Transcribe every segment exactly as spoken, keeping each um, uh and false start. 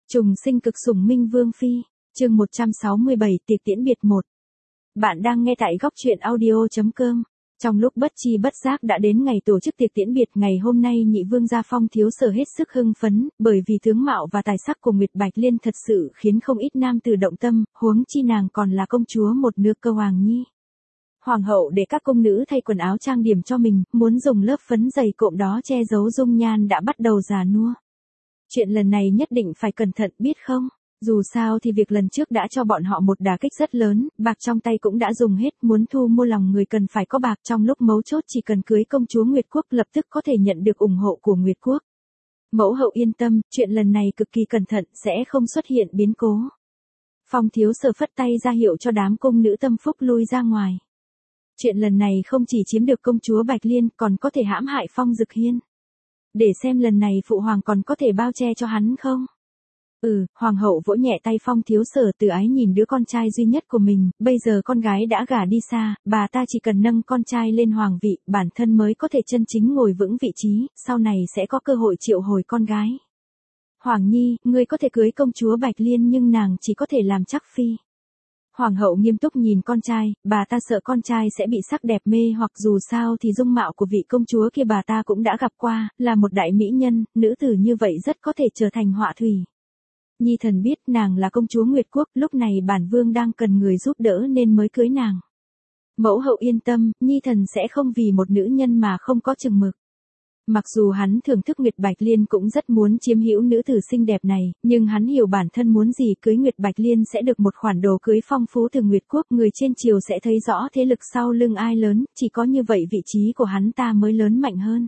Trùng sinh cực sủng Minh Vương Phi, chương một trăm sáu mươi bảy tiệc tiễn biệt một. Bạn đang nghe tại góc truyện audio.com. Trong lúc bất chi bất giác đã đến ngày tổ chức tiệc tiễn biệt, ngày hôm nay nhị vương gia Phong Thiếu Sở hết sức hưng phấn, bởi vì tướng mạo và tài sắc của Nguyệt Bạch Liên thật sự khiến không ít nam tử động tâm, huống chi nàng còn là công chúa một nước Cơ Hoàng Nhi. Hoàng hậu để các cung nữ thay quần áo trang điểm cho mình, muốn dùng lớp phấn dày cộm đó che giấu dung nhan đã bắt đầu già nua. Chuyện lần này nhất định phải cẩn thận biết không? Dù sao thì việc lần trước đã cho bọn họ một đả kích rất lớn, bạc trong tay cũng đã dùng hết, muốn thu mua lòng người cần phải có bạc, trong lúc mấu chốt chỉ cần cưới công chúa Nguyệt Quốc lập tức có thể nhận được ủng hộ của Nguyệt Quốc. Mẫu hậu yên tâm, chuyện lần này cực kỳ cẩn thận, sẽ không xuất hiện biến cố. Phong Thiếu Sở phất tay ra hiệu cho đám cung nữ tâm phúc lui ra ngoài. Chuyện lần này không chỉ chiếm được công chúa Bạch Liên, còn có thể hãm hại Phong Dực Hiên. Để xem lần này phụ hoàng còn có thể bao che cho hắn không? Ừ, hoàng hậu vỗ nhẹ tay Phong Thiếu Sở từ ái nhìn đứa con trai duy nhất của mình, bây giờ con gái đã gả đi xa, bà ta chỉ cần nâng con trai lên hoàng vị, bản thân mới có thể chân chính ngồi vững vị trí, sau này sẽ có cơ hội triệu hồi con gái. Hoàng Nhi, ngươi có thể cưới công chúa Bạch Liên nhưng nàng chỉ có thể làm chắc phi. Hoàng hậu nghiêm túc nhìn con trai, bà ta sợ con trai sẽ bị sắc đẹp mê hoặc, dù sao thì dung mạo của vị công chúa kia bà ta cũng đã gặp qua, là một đại mỹ nhân, nữ tử như vậy rất có thể trở thành họa thủy. Nhi thần biết nàng là công chúa Nguyệt Quốc, lúc này bản vương đang cần người giúp đỡ nên mới cưới nàng. Mẫu hậu yên tâm, Nhi thần sẽ không vì một nữ nhân mà không có chừng mực. Mặc dù hắn thưởng thức Nguyệt Bạch Liên cũng rất muốn chiếm hữu nữ tử xinh đẹp này, nhưng hắn hiểu bản thân muốn gì, cưới Nguyệt Bạch Liên sẽ được một khoản đồ cưới phong phú từ Nguyệt Quốc, người trên triều sẽ thấy rõ thế lực sau lưng ai lớn, chỉ có như vậy vị trí của hắn ta mới lớn mạnh hơn.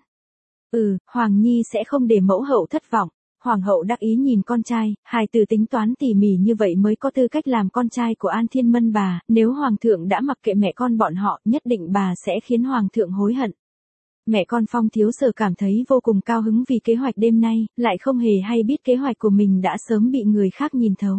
Ừ, Hoàng Nhi sẽ không để mẫu hậu thất vọng. Hoàng hậu đắc ý nhìn con trai, hài tử tính toán tỉ mỉ như vậy mới có tư cách làm con trai của An Thiên Mân bà, nếu hoàng thượng đã mặc kệ mẹ con bọn họ, nhất định bà sẽ khiến hoàng thượng hối hận. Mẹ con Phong Thiếu Sở cảm thấy vô cùng cao hứng vì kế hoạch đêm nay, lại không hề hay biết kế hoạch của mình đã sớm bị người khác nhìn thấu.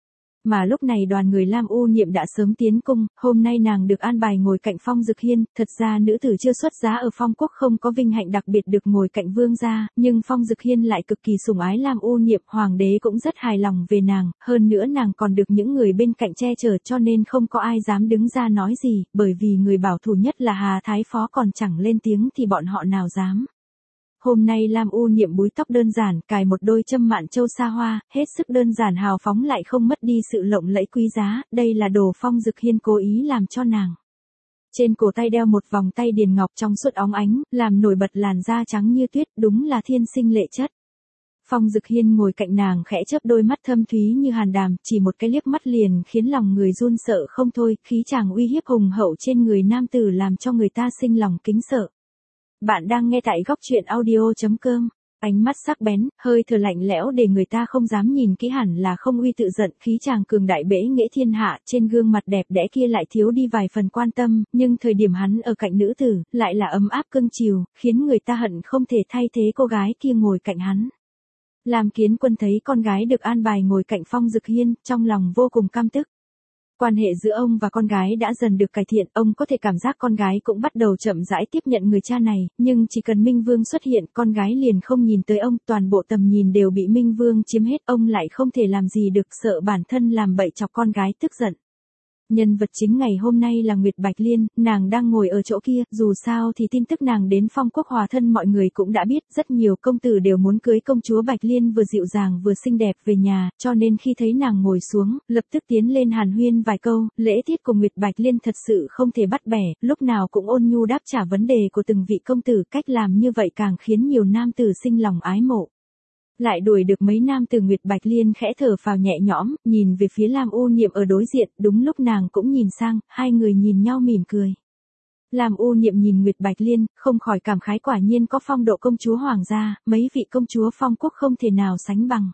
Mà lúc này đoàn người Lam U Niệm đã sớm tiến cung, hôm nay nàng được an bài ngồi cạnh Phong Dực Hiên, thật ra nữ tử chưa xuất giá ở Phong Quốc không có vinh hạnh đặc biệt được ngồi cạnh vương gia, nhưng Phong Dực Hiên lại cực kỳ sủng ái Lam U Niệm, hoàng đế cũng rất hài lòng về nàng, hơn nữa nàng còn được những người bên cạnh che chở cho nên không có ai dám đứng ra nói gì, bởi vì người bảo thủ nhất là Hà Thái Phó còn chẳng lên tiếng thì bọn họ nào dám. Hôm nay Lam U Niệm búi tóc đơn giản, cài một đôi châm mạn châu sa hoa, hết sức đơn giản hào phóng lại không mất đi sự lộng lẫy quý giá, đây là đồ Phong Dực Hiên cố ý làm cho nàng. Trên cổ tay đeo một vòng tay điền ngọc trong suốt óng ánh, làm nổi bật làn da trắng như tuyết, đúng là thiên sinh lệ chất. Phong Dực Hiên ngồi cạnh nàng khẽ chớp đôi mắt thâm thúy như hàn đàm, chỉ một cái liếc mắt liền khiến lòng người run sợ không thôi, khí chàng uy hiếp hùng hậu trên người nam tử làm cho người ta sinh lòng kính sợ. Bạn đang nghe tại góc truyện audio.com. Ánh mắt sắc bén, hơi thở lạnh lẽo để người ta không dám nhìn kỹ, hẳn là không uy tự giận, khí chàng cường đại bẽ nghệ thiên hạ, trên gương mặt đẹp đẽ kia lại thiếu đi vài phần quan tâm, nhưng thời điểm hắn ở cạnh nữ tử, lại là ấm áp cưng chiều, khiến người ta hận không thể thay thế cô gái kia ngồi cạnh hắn. Lam Kiến Quân thấy con gái được an bài ngồi cạnh Phong Dực Hiên, trong lòng vô cùng căm tức. Quan hệ giữa ông và con gái đã dần được cải thiện, ông có thể cảm giác con gái cũng bắt đầu chậm rãi tiếp nhận người cha này, nhưng chỉ cần Minh Vương xuất hiện, con gái liền không nhìn tới ông, toàn bộ tầm nhìn đều bị Minh Vương chiếm hết, ông lại không thể làm gì được, sợ bản thân làm bậy chọc con gái tức giận. Nhân vật chính ngày hôm nay là Nguyệt Bạch Liên, nàng đang ngồi ở chỗ kia, dù sao thì tin tức nàng đến Phong Quốc hòa thân mọi người cũng đã biết, rất nhiều công tử đều muốn cưới công chúa Bạch Liên vừa dịu dàng vừa xinh đẹp về nhà, cho nên khi thấy nàng ngồi xuống, lập tức tiến lên hàn huyên vài câu, lễ tiết của Nguyệt Bạch Liên thật sự không thể bắt bẻ, lúc nào cũng ôn nhu đáp trả vấn đề của từng vị công tử, cách làm như vậy càng khiến nhiều nam tử sinh lòng ái mộ. Lại đuổi được mấy nam từ Nguyệt Bạch Liên khẽ thở phào nhẹ nhõm, nhìn về phía Lam U Niệm ở đối diện, đúng lúc nàng cũng nhìn sang, hai người nhìn nhau mỉm cười. Lam U Niệm nhìn Nguyệt Bạch Liên, không khỏi cảm khái quả nhiên có phong độ công chúa hoàng gia, mấy vị công chúa Phong Quốc không thể nào sánh bằng.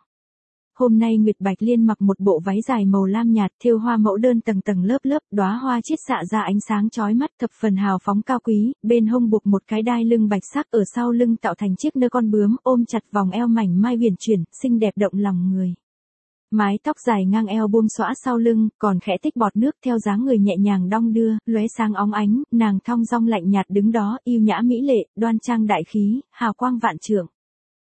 Hôm nay Nguyệt Bạch Liên mặc một bộ váy dài màu lam nhạt, thêu hoa mẫu đơn tầng tầng lớp lớp, đóa hoa chiết xạ ra ánh sáng chói mắt, thập phần hào phóng cao quý, bên hông buộc một cái đai lưng bạch sắc, ở sau lưng tạo thành chiếc nơ con bướm, ôm chặt vòng eo mảnh mai huyền chuyển, xinh đẹp động lòng người. Mái tóc dài ngang eo buông xõa sau lưng, còn khẽ tích bọt nước theo dáng người nhẹ nhàng đong đưa, lóe sáng óng ánh, nàng thong dong lạnh nhạt đứng đó, yêu nhã mỹ lệ, đoan trang đại khí, hào quang vạn trượng.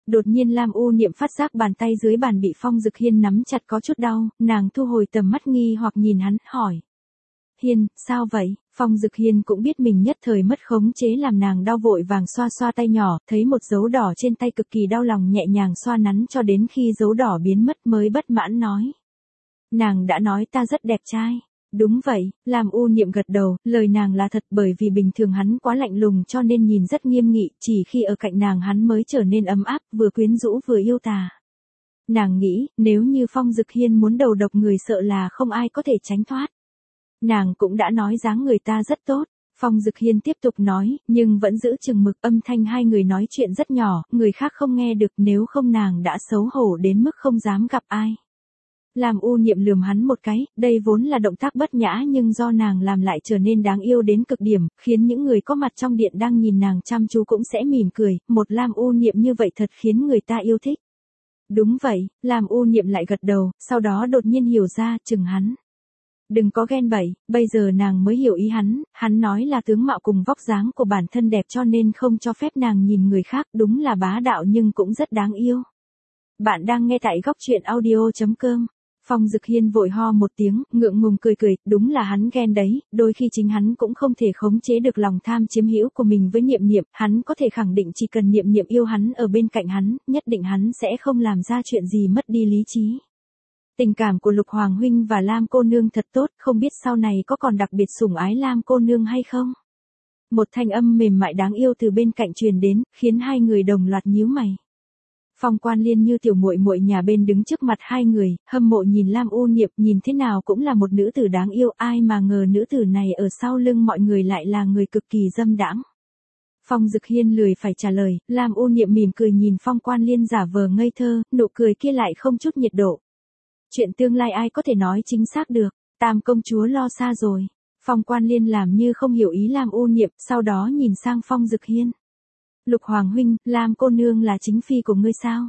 Đột nhiên Lam U Niệm phát giác bàn tay dưới bàn bị Phong Dực Hiên nắm chặt có chút đau, nàng thu hồi tầm mắt nghi hoặc nhìn hắn, hỏi. Hiên, sao vậy? Phong Dực Hiên cũng biết mình nhất thời mất khống chế làm nàng đau, vội vàng xoa xoa tay nhỏ, thấy một dấu đỏ trên tay cực kỳ đau lòng, nhẹ nhàng xoa nắn cho đến khi dấu đỏ biến mất mới bất mãn nói. Nàng đã nói ta rất đẹp trai. Đúng vậy, Lam U Niệm gật đầu, lời nàng là thật, bởi vì bình thường hắn quá lạnh lùng cho nên nhìn rất nghiêm nghị, chỉ khi ở cạnh nàng hắn mới trở nên ấm áp, vừa quyến rũ vừa yêu tà. Nàng nghĩ, nếu như Phong Dực Hiên muốn đầu độc người sợ là không ai có thể tránh thoát. Nàng cũng đã nói dáng người ta rất tốt. Phong Dực Hiên tiếp tục nói, nhưng vẫn giữ chừng mực, âm thanh hai người nói chuyện rất nhỏ, người khác không nghe được, nếu không nàng đã xấu hổ đến mức không dám gặp ai. Lam U Niệm lườm hắn một cái, đây vốn là động tác bất nhã nhưng do nàng làm lại trở nên đáng yêu đến cực điểm, khiến những người có mặt trong điện đang nhìn nàng chăm chú cũng sẽ mỉm cười, một Lam U Niệm như vậy thật khiến người ta yêu thích. Đúng vậy, Lam U Niệm lại gật đầu, sau đó đột nhiên hiểu ra, chừng hắn. Đừng có ghen bậy, bây giờ nàng mới hiểu ý hắn, hắn nói là tướng mạo cùng vóc dáng của bản thân đẹp cho nên không cho phép nàng nhìn người khác, đúng là bá đạo nhưng cũng rất đáng yêu. Bạn đang nghe tại góc truyện audio chấm com. Phong Dực Hiên vội ho một tiếng, ngượng ngùng cười cười, đúng là hắn ghen đấy, đôi khi chính hắn cũng không thể khống chế được lòng tham chiếm hữu của mình với Niệm Niệm, hắn có thể khẳng định chỉ cần Niệm Niệm yêu hắn ở bên cạnh hắn, nhất định hắn sẽ không làm ra chuyện gì mất đi lý trí. Tình cảm của Lục Hoàng huynh và Lam cô nương thật tốt, không biết sau này có còn đặc biệt sủng ái Lam cô nương hay không? Một thanh âm mềm mại đáng yêu từ bên cạnh truyền đến, khiến hai người đồng loạt nhíu mày. Phong Quan Liên như tiểu muội muội nhà bên đứng trước mặt hai người, hâm mộ nhìn Lam U Niệm, nhìn thế nào cũng là một nữ tử đáng yêu, ai mà ngờ nữ tử này ở sau lưng mọi người lại là người cực kỳ dâm đãng. Phong Dực Hiên lười phải trả lời, Lam U Niệm mỉm cười nhìn Phong Quan Liên giả vờ ngây thơ, nụ cười kia lại không chút nhiệt độ. Chuyện tương lai ai có thể nói chính xác được, Tam công chúa lo xa rồi. Phong Quan Liên làm như không hiểu ý Lam U Niệm, sau đó nhìn sang Phong Dực Hiên. Lục Hoàng huynh, Lam cô nương là chính phi của ngươi sao?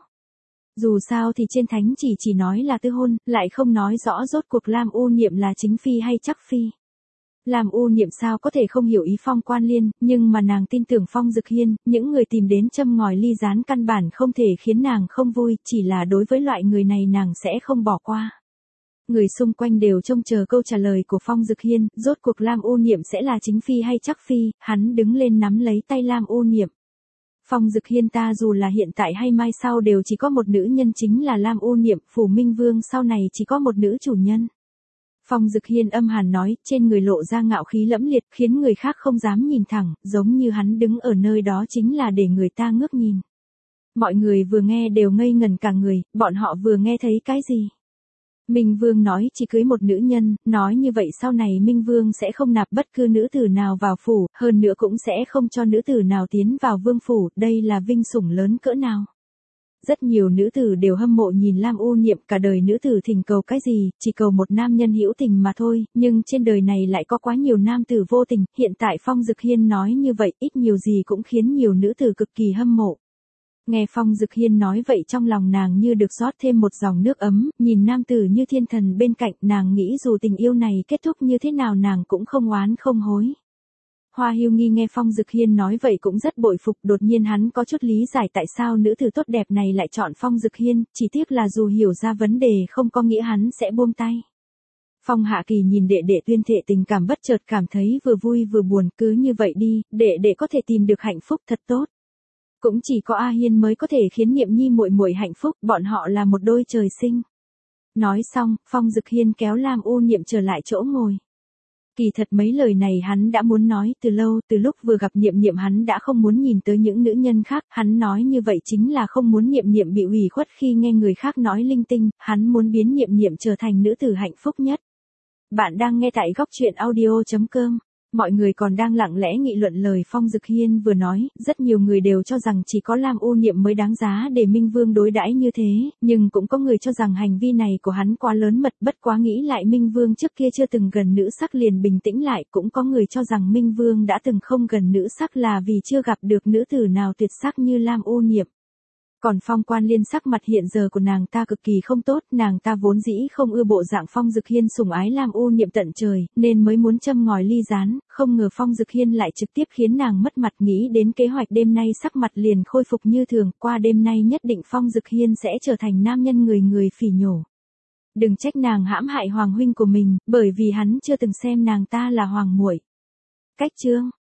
Dù sao thì trên thánh chỉ chỉ nói là tư hôn, lại không nói rõ rốt cuộc Lam U Niệm là chính phi hay chắc phi. Lam U Niệm sao có thể không hiểu ý Phong Quan Liên, nhưng mà nàng tin tưởng Phong Dực Hiên, những người tìm đến châm ngòi ly gián căn bản không thể khiến nàng không vui, chỉ là đối với loại người này nàng sẽ không bỏ qua. Người xung quanh đều trông chờ câu trả lời của Phong Dực Hiên, rốt cuộc Lam U Niệm sẽ là chính phi hay chắc phi, hắn đứng lên nắm lấy tay Lam U Niệm. Phong Dực Hiên, ta dù là hiện tại hay mai sau đều chỉ có một nữ nhân chính là Lam U Niệm, phủ Minh Vương sau này chỉ có một nữ chủ nhân. Phong Dực Hiên âm hàn nói, trên người lộ ra ngạo khí lẫm liệt, khiến người khác không dám nhìn thẳng, giống như hắn đứng ở nơi đó chính là để người ta ngước nhìn. Mọi người vừa nghe đều ngây ngần cả người, bọn họ vừa nghe thấy cái gì? Minh Vương nói chỉ cưới một nữ nhân, nói như vậy sau này Minh Vương sẽ không nạp bất cứ nữ tử nào vào phủ, hơn nữa cũng sẽ không cho nữ tử nào tiến vào vương phủ, đây là vinh sủng lớn cỡ nào. Rất nhiều nữ tử đều hâm mộ nhìn Lam U Niệm, cả đời nữ tử thỉnh cầu cái gì, chỉ cầu một nam nhân hữu tình mà thôi, nhưng trên đời này lại có quá nhiều nam tử vô tình, hiện tại Phong Dực Hiên nói như vậy, ít nhiều gì cũng khiến nhiều nữ tử cực kỳ hâm mộ. Nghe Phong Dực Hiên nói vậy trong lòng nàng như được rót thêm một dòng nước ấm, nhìn nam tử như thiên thần bên cạnh, nàng nghĩ dù tình yêu này kết thúc như thế nào nàng cũng không oán không hối. Hoa Hưu Nghi nghe Phong Dực Hiên nói vậy cũng rất bội phục, đột nhiên hắn có chút lý giải tại sao nữ tử tốt đẹp này lại chọn Phong Dực Hiên, chỉ tiếc là dù hiểu ra vấn đề không có nghĩa hắn sẽ buông tay. Phong Hạ Kỳ nhìn đệ đệ tuyên thệ tình cảm bất chợt cảm thấy vừa vui vừa buồn, cứ như vậy đi, đệ đệ có thể tìm được hạnh phúc thật tốt. Cũng chỉ có A Hiên mới có thể khiến Niệm Nhi muội muội hạnh phúc, bọn họ là một đôi trời sinh. Nói xong, Phong Dực Hiên kéo Lam U Niệm trở lại chỗ ngồi. Kỳ thật mấy lời này hắn đã muốn nói từ lâu, từ lúc vừa gặp Niệm Niệm hắn đã không muốn nhìn tới những nữ nhân khác, hắn nói như vậy chính là không muốn Niệm Niệm bị ủy khuất khi nghe người khác nói linh tinh, hắn muốn biến Niệm Niệm trở thành nữ tử hạnh phúc nhất. Bạn đang nghe tại góc truyện audio chấm com. Mọi người còn đang lặng lẽ nghị luận lời Phong Dực Hiên vừa nói, rất nhiều người đều cho rằng chỉ có Lam U Niệm mới đáng giá để Minh Vương đối đãi như thế, nhưng cũng có người cho rằng hành vi này của hắn quá lớn mật, bất quá nghĩ lại Minh Vương trước kia chưa từng gần nữ sắc liền bình tĩnh lại, cũng có người cho rằng Minh Vương đã từng không gần nữ sắc là vì chưa gặp được nữ tử nào tuyệt sắc như Lam U Niệm. Còn Phong Quan Liên sắc mặt hiện giờ của nàng ta cực kỳ không tốt, nàng ta vốn dĩ không ưa bộ dạng Phong Dực Hiên sủng ái làm u niệm tận trời, nên mới muốn châm ngòi ly gián, không ngờ Phong Dực Hiên lại trực tiếp khiến nàng mất mặt, nghĩ đến kế hoạch đêm nay sắc mặt liền khôi phục như thường, qua đêm nay nhất định Phong Dực Hiên sẽ trở thành nam nhân người người phỉ nhổ. Đừng trách nàng hãm hại hoàng huynh của mình, bởi vì hắn chưa từng xem nàng ta là hoàng muội. Cách chương